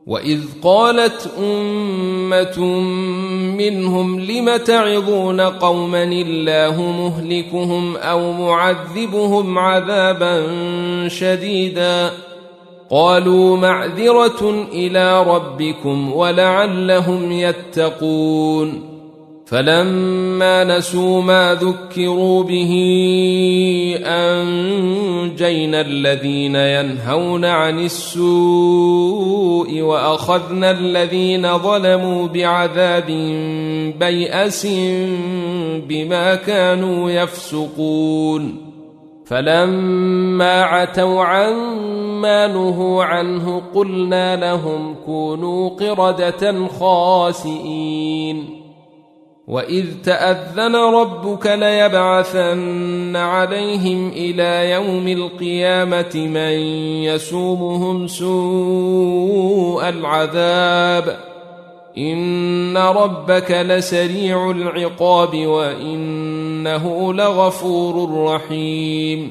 وإذ قالت أمة منهم لم تعظون قوما الله مهلكهم أو معذبهم عذابا شديدا قالوا معذرة إلى ربكم ولعلهم يتقون فلما نسوا ما ذكروا به أنجينا الذين ينهون عن السوء وأخذنا الذين ظلموا بعذاب بيأس بما كانوا يفسقون فلما عتوا عما نهوا عنه قلنا لهم كونوا قردة خاسئين وإذ تأذن ربك ليبعثن عليهم إلى يوم القيامة من يسومهم سوء العذاب إن ربك لسريع العقاب وإنه لغفور رحيم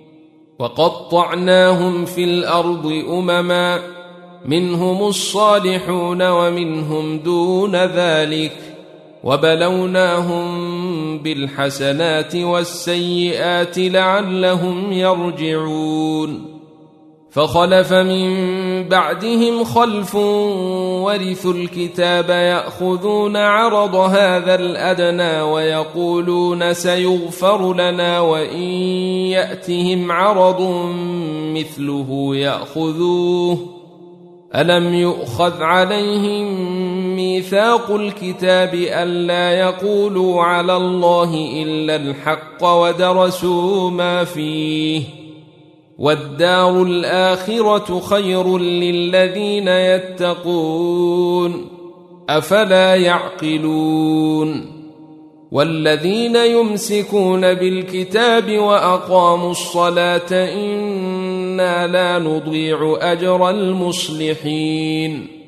وقطعناهم في الأرض أمما منهم الصالحون ومنهم دون ذلك وبلوناهم بالحسنات والسيئات لعلهم يرجعون فخلف من بعدهم خلف ورثوا الكتاب يأخذون عرض هذا الأدنى ويقولون سيغفر لنا وإن يأتهم عرض مثله يأخذوه ألم يؤخذ عليهم ميثاق الكتاب ألا يقولوا على الله إلا الحق ودرسوا ما فيه والدار الآخرة خير للذين يتقون أفلا يعقلون والذين يمسكون بالكتاب وأقاموا الصلاة إنا لا نضيع أجر المصلحين